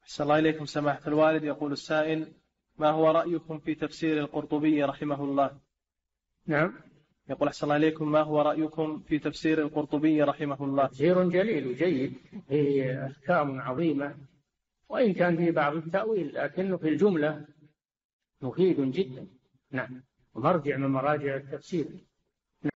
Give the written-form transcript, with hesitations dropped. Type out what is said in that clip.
أحسن الله إليكم سماحة الوالد. يقول السائل: ما هو رأيكم في تفسير القرطبي رحمه الله؟ نعم. يقول: أحسن الله إليكم، ما هو رأيكم في تفسير القرطبي رحمه الله؟ تفسير جليل وجيد، فيه أحكام عظيمة، وإن كان فيه بعض التأويل لكنه في الجملة مفيد جدا. نعم، ومرجع من مراجع التفسير.